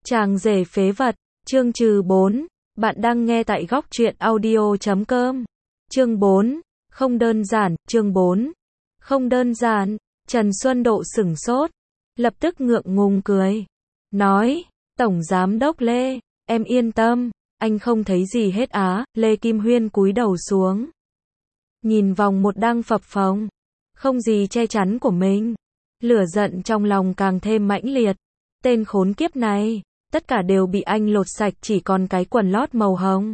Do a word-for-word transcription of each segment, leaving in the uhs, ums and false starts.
Chàng rể phế vật, chương trừ bốn, bạn đang nghe tại góc truyện audio chấm com. Chương bốn, không đơn giản, chương bốn, không đơn giản, Trần Xuân Độ sửng sốt, lập tức ngượng ngùng cười, nói, Tổng Giám đốc Lê, em yên tâm, anh không thấy gì hết á. Lê Kim Huyên cúi đầu xuống, nhìn vòng một đang phập phồng, không gì che chắn của mình, lửa giận trong lòng càng thêm mãnh liệt, tên khốn kiếp này, tất cả đều bị anh lột sạch chỉ còn cái quần lót màu hồng.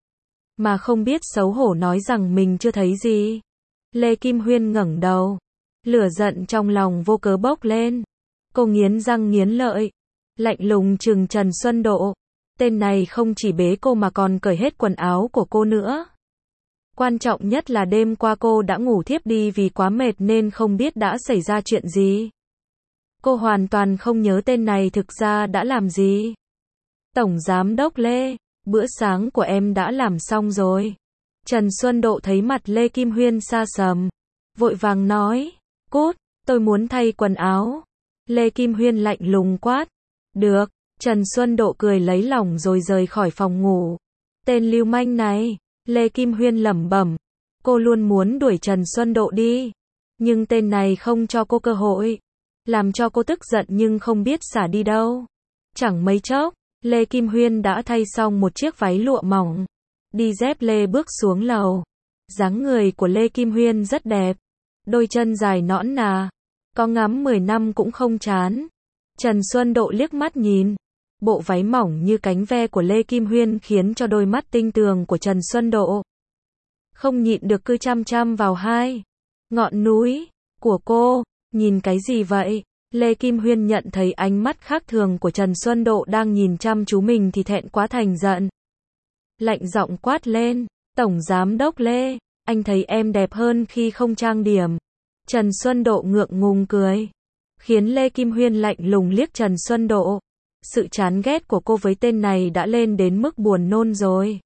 Mà không biết xấu hổ nói rằng mình chưa thấy gì. Lê Kim Huyên ngẩng đầu, lửa giận trong lòng vô cớ bốc lên. Cô nghiến răng nghiến lợi, lạnh lùng trừng Trần Xuân Độ. Tên này không chỉ bế cô mà còn cởi hết quần áo của cô nữa. Quan trọng nhất là đêm qua cô đã ngủ thiếp đi vì quá mệt nên không biết đã xảy ra chuyện gì. Cô hoàn toàn không nhớ tên này thực ra đã làm gì. Tổng Giám đốc Lê, bữa sáng của em đã làm xong rồi. Trần Xuân Độ thấy mặt Lê Kim Huyên xa sầm, vội vàng nói, cút, tôi muốn thay quần áo. Lê Kim Huyên lạnh lùng quát, được. Trần Xuân Độ cười lấy lòng rồi rời khỏi phòng ngủ. Tên lưu manh này, Lê Kim Huyên lẩm bẩm, cô luôn muốn đuổi Trần Xuân Độ đi, nhưng tên này không cho cô cơ hội, làm cho cô tức giận nhưng không biết xả đi đâu. Chẳng mấy chốc, Lê Kim Huyên đã thay xong một chiếc váy lụa mỏng, đi dép lê bước xuống lầu. Dáng người của Lê Kim Huyên rất đẹp, đôi chân dài nõn nà, có ngắm mười năm cũng không chán. Trần Xuân Độ liếc mắt nhìn, bộ váy mỏng như cánh ve của Lê Kim Huyên khiến cho đôi mắt tinh tường của Trần Xuân Độ không nhịn được cứ chăm chăm vào hai ngọn núi của cô. Nhìn cái gì vậy? Lê Kim Huyên nhận thấy ánh mắt khác thường của Trần Xuân Độ đang nhìn chăm chú mình thì thẹn quá thành giận. Lạnh giọng quát lên, Tổng Giám đốc Lê, anh thấy em đẹp hơn khi không trang điểm. Trần Xuân Độ ngượng ngùng cười, khiến Lê Kim Huyên lạnh lùng liếc Trần Xuân Độ. Sự chán ghét của cô với tên này đã lên đến mức buồn nôn rồi.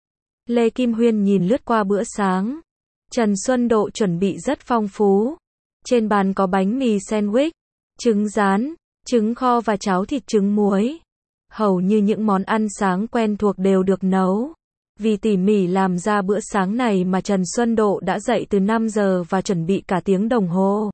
Lê Kim Huyên nhìn lướt qua bữa sáng. Trần Xuân Độ chuẩn bị rất phong phú. Trên bàn có bánh mì sandwich, trứng rán, trứng kho và cháo thịt trứng muối. Hầu như những món ăn sáng quen thuộc đều được nấu. Vì tỉ mỉ làm ra bữa sáng này mà Trần Xuân Độ đã dậy từ năm giờ và chuẩn bị cả tiếng đồng hồ.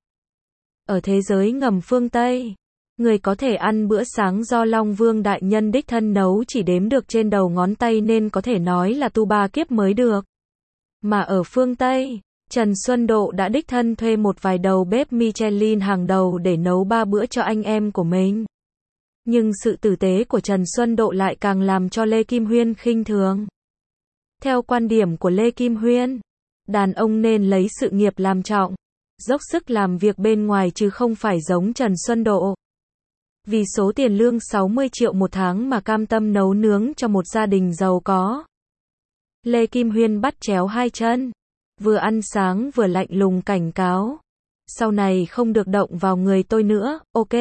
Ở thế giới ngầm phương Tây, người có thể ăn bữa sáng do Long Vương Đại Nhân đích thân nấu chỉ đếm được trên đầu ngón tay nên có thể nói là tu ba kiếp mới được. Mà ở phương Tây, Trần Xuân Độ đã đích thân thuê một vài đầu bếp Michelin hàng đầu để nấu ba bữa cho anh em của mình. Nhưng sự tử tế của Trần Xuân Độ lại càng làm cho Lê Kim Huyên khinh thường. Theo quan điểm của Lê Kim Huyên, đàn ông nên lấy sự nghiệp làm trọng, dốc sức làm việc bên ngoài chứ không phải giống Trần Xuân Độ. Vì số tiền lương sáu mươi triệu một tháng mà cam tâm nấu nướng cho một gia đình giàu có. Lê Kim Huyên bắt chéo hai chân, vừa ăn sáng vừa lạnh lùng cảnh cáo. Sau này không được động vào người tôi nữa, ok.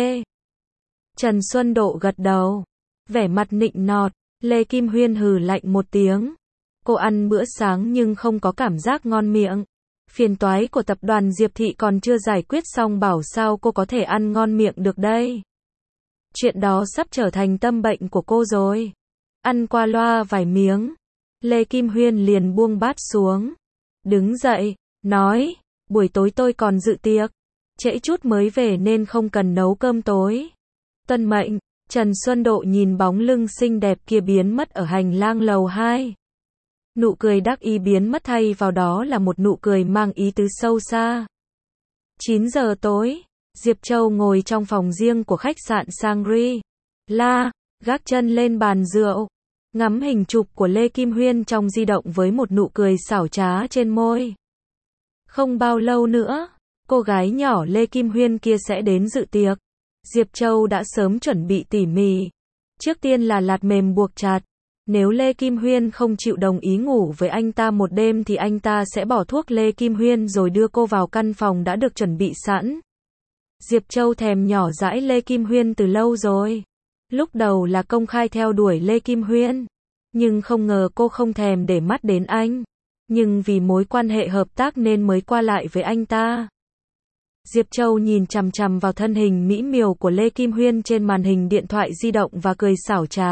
Trần Xuân Độ gật đầu, vẻ mặt nịnh nọt. Lê Kim Huyên hừ lạnh một tiếng. Cô ăn bữa sáng nhưng không có cảm giác ngon miệng. Phiền toái của tập đoàn Diệp Thị còn chưa giải quyết xong bảo sao cô có thể ăn ngon miệng được đây. Chuyện đó sắp trở thành tâm bệnh của cô rồi. Ăn qua loa vài miếng, Lê Kim Huyên liền buông bát xuống, đứng dậy, nói, buổi tối tôi còn dự tiệc, trễ chút mới về nên không cần nấu cơm tối. Tuân mệnh. Trần Xuân Độ nhìn bóng lưng xinh đẹp kia biến mất ở hành lang lầu hai. Nụ cười đắc ý biến mất thay vào đó là một nụ cười mang ý tứ sâu xa. chín giờ tối, Diệp Châu ngồi trong phòng riêng của khách sạn Shangri-La, gác chân lên bàn rượu, ngắm hình chụp của Lê Kim Huyên trong di động với một nụ cười xảo trá trên môi. Không bao lâu nữa, cô gái nhỏ Lê Kim Huyên kia sẽ đến dự tiệc. Diệp Châu đã sớm chuẩn bị tỉ mỉ. Trước tiên là lạt mềm buộc chặt. Nếu Lê Kim Huyên không chịu đồng ý ngủ với anh ta một đêm thì anh ta sẽ bỏ thuốc Lê Kim Huyên rồi đưa cô vào căn phòng đã được chuẩn bị sẵn. Diệp Châu thèm nhỏ dãi Lê Kim Huyên từ lâu rồi. Lúc đầu là công khai theo đuổi Lê Kim Huyên, nhưng không ngờ cô không thèm để mắt đến anh. Nhưng vì mối quan hệ hợp tác nên mới qua lại với anh ta. Diệp Châu nhìn chằm chằm vào thân hình mỹ miều của Lê Kim Huyên trên màn hình điện thoại di động và cười xảo trá.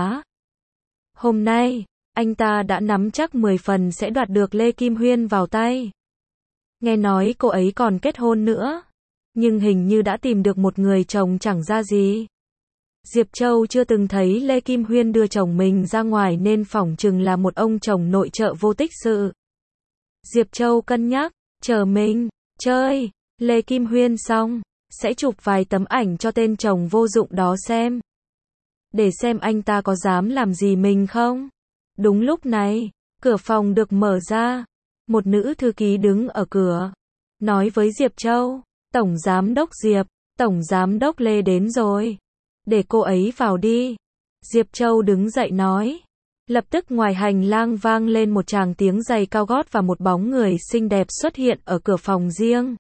Hôm nay, anh ta đã nắm chắc mười phần sẽ đoạt được Lê Kim Huyên vào tay. Nghe nói cô ấy còn kết hôn nữa, nhưng hình như đã tìm được một người chồng chẳng ra gì. Diệp Châu chưa từng thấy Lê Kim Huyên đưa chồng mình ra ngoài nên phỏng chừng là một ông chồng nội trợ vô tích sự. Diệp Châu cân nhắc, chờ mình chơi Lê Kim Huyên xong, sẽ chụp vài tấm ảnh cho tên chồng vô dụng đó xem. Để xem anh ta có dám làm gì mình không. Đúng lúc này, cửa phòng được mở ra. Một nữ thư ký đứng ở cửa, nói với Diệp Châu, Tổng Giám đốc Diệp, Tổng Giám đốc Lê đến rồi. Để cô ấy vào đi. Diệp Châu đứng dậy nói. Lập tức ngoài hành lang vang lên một tràng tiếng giày cao gót và một bóng người xinh đẹp xuất hiện ở cửa phòng riêng.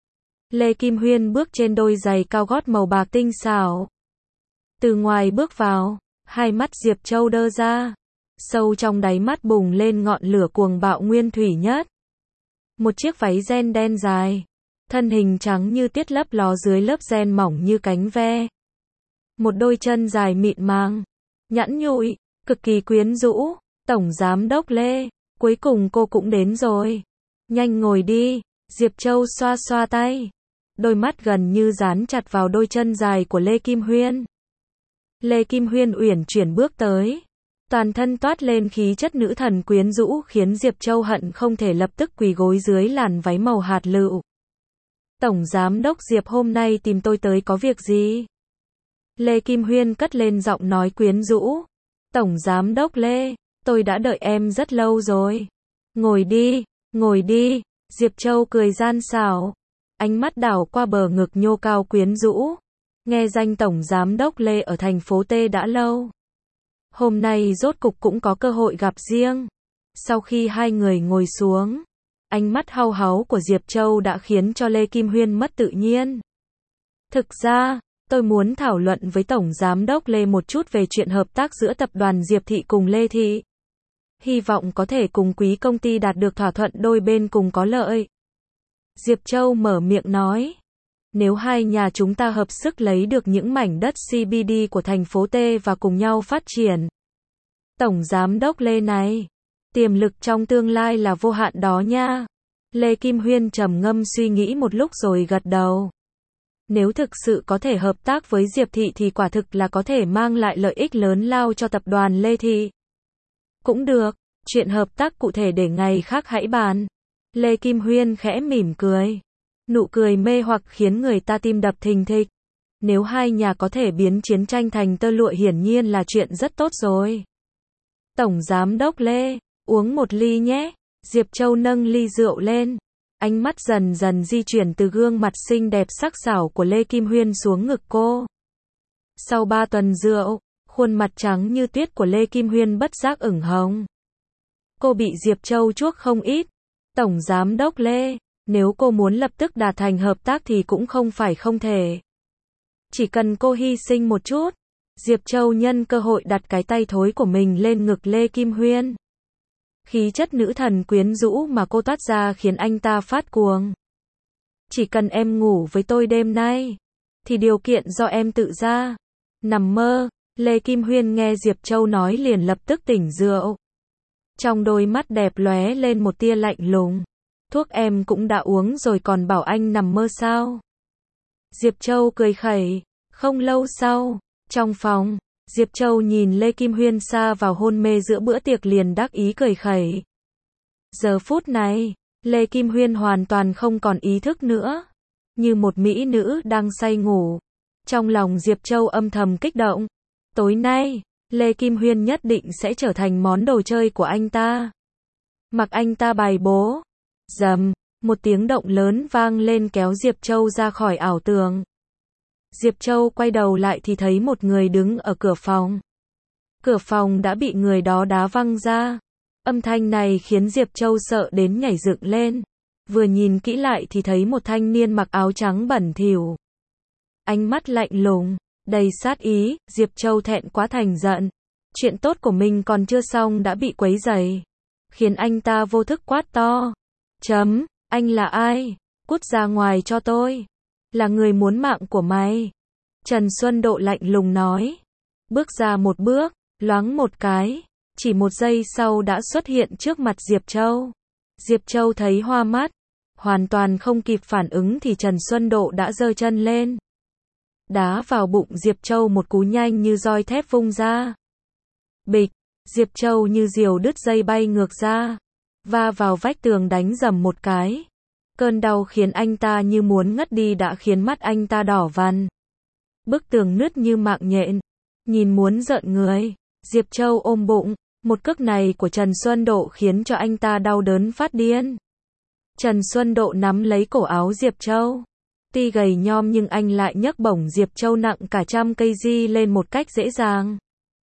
Lê Kim Huyên bước trên đôi giày cao gót màu bạc tinh xảo. Từ ngoài bước vào, hai mắt Diệp Châu đơ ra. Sâu trong đáy mắt bùng lên ngọn lửa cuồng bạo nguyên thủy nhất. Một chiếc váy ren đen dài. Thân hình trắng như tiết lấp ló dưới lớp ren mỏng như cánh ve. Một đôi chân dài mịn màng, nhẵn nhụi, cực kỳ quyến rũ. Tổng Giám đốc Lê, cuối cùng cô cũng đến rồi. Nhanh ngồi đi. Diệp Châu xoa xoa tay. Đôi mắt gần như dán chặt vào đôi chân dài của Lê Kim Huyên. Lê Kim Huyên uyển chuyển bước tới. Toàn thân toát lên khí chất nữ thần quyến rũ khiến Diệp Châu hận không thể lập tức quỳ gối dưới làn váy màu hạt lựu. Tổng Giám đốc Diệp hôm nay tìm tôi tới có việc gì? Lê Kim Huyên cất lên giọng nói quyến rũ. Tổng Giám đốc Lê, tôi đã đợi em rất lâu rồi. Ngồi đi, ngồi đi. Diệp Châu cười gian xảo. Ánh mắt đảo qua bờ ngực nhô cao quyến rũ. Nghe danh Tổng Giám đốc Lê ở thành phố T đã lâu. Hôm nay rốt cục cũng có cơ hội gặp riêng. Sau khi hai người ngồi xuống, ánh mắt hau háu của Diệp Châu đã khiến cho Lê Kim Huyên mất tự nhiên. Thực ra, tôi muốn thảo luận với Tổng Giám đốc Lê một chút về chuyện hợp tác giữa tập đoàn Diệp Thị cùng Lê Thị. Hy vọng có thể cùng quý công ty đạt được thỏa thuận đôi bên cùng có lợi. Diệp Châu mở miệng nói. Nếu hai nhà chúng ta hợp sức lấy được những mảnh đất xê bê đê của thành phố T và cùng nhau phát triển. Tổng Giám đốc Lê này, tiềm lực trong tương lai là vô hạn đó nha. Lê Kim Huyên trầm ngâm suy nghĩ một lúc rồi gật đầu. Nếu thực sự có thể hợp tác với Diệp Thị thì quả thực là có thể mang lại lợi ích lớn lao cho tập đoàn Lê Thị. Cũng được, chuyện hợp tác cụ thể để ngày khác hãy bàn. Lê Kim Huyên khẽ mỉm cười. Nụ cười mê hoặc khiến người ta tim đập thình thịch. Nếu hai nhà có thể biến chiến tranh thành tơ lụa hiển nhiên là chuyện rất tốt rồi. Tổng Giám đốc Lê, uống một ly nhé. Diệp Châu nâng ly rượu lên. Ánh mắt dần dần di chuyển từ gương mặt xinh đẹp sắc sảo của Lê Kim Huyên xuống ngực cô. Sau ba tuần rượu, khuôn mặt trắng như tuyết của Lê Kim Huyên bất giác ửng hồng. Cô bị Diệp Châu chuốc không ít. Tổng Giám đốc Lê, nếu cô muốn lập tức đạt thành hợp tác thì cũng không phải không thể. Chỉ cần cô hy sinh một chút. Diệp Châu nhân cơ hội đặt cái tay thối của mình lên ngực Lê Kim Huyên. Khí chất nữ thần quyến rũ mà cô toát ra khiến anh ta phát cuồng. Chỉ cần em ngủ với tôi đêm nay, thì điều kiện do em tự ra. Nằm mơ, Lê Kim Huyên nghe Diệp Châu nói liền lập tức tỉnh rượu. Trong đôi mắt đẹp lóe lên một tia lạnh lùng. Thuốc em cũng đã uống rồi còn bảo anh nằm mơ sao? Diệp Châu cười khẩy. Không lâu sau, trong phòng, Diệp Châu nhìn Lê Kim Huyên sa vào hôn mê giữa bữa tiệc liền đắc ý cười khẩy. Giờ phút này, Lê Kim Huyên hoàn toàn không còn ý thức nữa. Như một mỹ nữ đang say ngủ. Trong lòng Diệp Châu âm thầm kích động. Tối nay, Lê Kim Huyên nhất định sẽ trở thành món đồ chơi của anh ta. Mặc anh ta bài bố. Rầm, một tiếng động lớn vang lên kéo Diệp Châu ra khỏi ảo tưởng. Diệp Châu quay đầu lại thì thấy một người đứng ở cửa phòng. Cửa phòng đã bị người đó đá văng ra. Âm thanh này khiến Diệp Châu sợ đến nhảy dựng lên. Vừa nhìn kỹ lại thì thấy một thanh niên mặc áo trắng bẩn thỉu. Ánh mắt lạnh lùng, đầy sát ý, Diệp Châu thẹn quá thành giận. Chuyện tốt của mình còn chưa xong đã bị quấy rầy. Khiến anh ta vô thức quát to. Chấm, anh là ai? Cút ra ngoài cho tôi. là người muốn mạng của mày. Trần Xuân Độ lạnh lùng nói. Bước ra một bước, loáng một cái, chỉ một giây sau đã xuất hiện trước mặt Diệp Châu. Diệp Châu thấy hoa mắt, hoàn toàn không kịp phản ứng thì Trần Xuân Độ đã giơ chân lên. Đá vào bụng Diệp Châu một cú nhanh như roi thép vung ra. Bịch, Diệp Châu như diều đứt dây bay ngược ra, va vào vách tường đánh rầm một cái. Cơn đau khiến anh ta như muốn ngất đi đã khiến mắt anh ta đỏ vằn. Bức tường nứt như mạng nhện, nhìn muốn rợn người. Diệp Châu ôm bụng, một cước này của Trần Xuân Độ khiến cho anh ta đau đớn phát điên. Trần Xuân Độ nắm lấy cổ áo Diệp Châu. Tuy gầy nhom nhưng anh lại nhấc bổng Diệp Châu nặng cả trăm cây di lên một cách dễ dàng.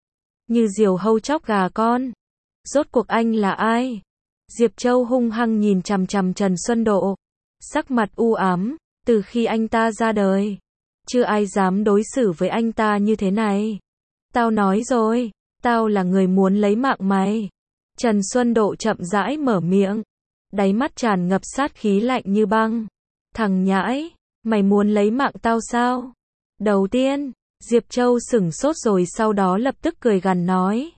Như diều hâu chóc gà con. Rốt cuộc anh là ai? Diệp Châu hung hăng nhìn chằm chằm Trần Xuân Độ. Sắc mặt u ám, từ khi anh ta ra đời, chưa ai dám đối xử với anh ta như thế này. Tao nói rồi, tao là người muốn lấy mạng mày. Trần Xuân Độ chậm rãi mở miệng, đáy mắt tràn ngập sát khí lạnh như băng. Thằng nhãi, mày muốn lấy mạng tao sao? Đầu tiên, Diệp Châu sửng sốt rồi sau đó lập tức cười gằn nói.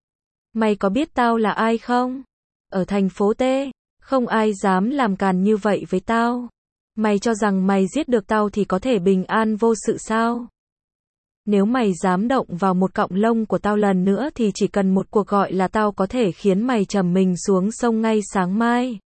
Mày có biết tao là ai không? Ở thành phố T, không ai dám làm càn như vậy với tao. Mày cho rằng mày giết được tao thì có thể bình an vô sự sao? Nếu mày dám động vào một cọng lông của tao lần nữa thì chỉ cần một cuộc gọi là tao có thể khiến mày trầm mình xuống sông ngay sáng mai.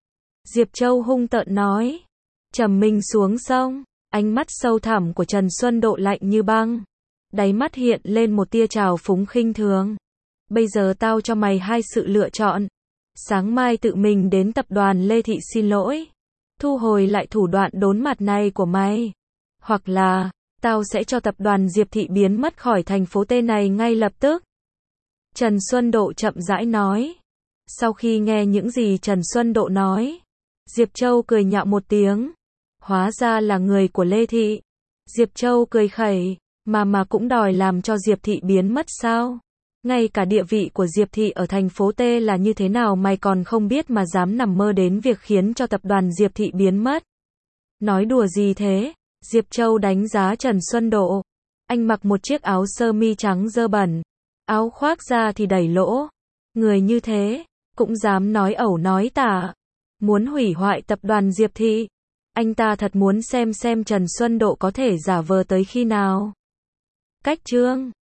Diệp Châu hung tợn nói. Trầm mình xuống sông, ánh mắt sâu thẳm của Trần Xuân Độ lạnh như băng. Đáy mắt hiện lên một tia trào phúng khinh thường. Bây giờ tao cho mày hai sự lựa chọn. Sáng mai tự mình đến tập đoàn Lê Thị xin lỗi, thu hồi lại thủ đoạn đốn mặt này của mày. Hoặc là, tao sẽ cho tập đoàn Diệp Thị biến mất khỏi thành phố T này ngay lập tức. Trần Xuân Độ chậm rãi nói. Sau khi nghe những gì Trần Xuân Độ nói, Diệp Châu cười nhạo một tiếng. Hóa ra là người của Lê Thị. Diệp Châu cười khẩy, mà mà cũng đòi làm cho Diệp Thị biến mất sao? Ngay cả địa vị của Diệp Thị ở thành phố T là như thế nào mày còn không biết mà dám nằm mơ đến việc khiến cho tập đoàn Diệp Thị biến mất. Nói đùa gì thế? Diệp Châu đánh giá Trần Xuân Độ. Anh mặc một chiếc áo sơ mi trắng dơ bẩn, áo khoác ra thì đầy lỗ. Người như thế, cũng dám nói ẩu nói tả. Muốn hủy hoại tập đoàn Diệp Thị. Anh ta thật muốn xem xem Trần Xuân Độ có thể giả vờ tới khi nào. Cách chương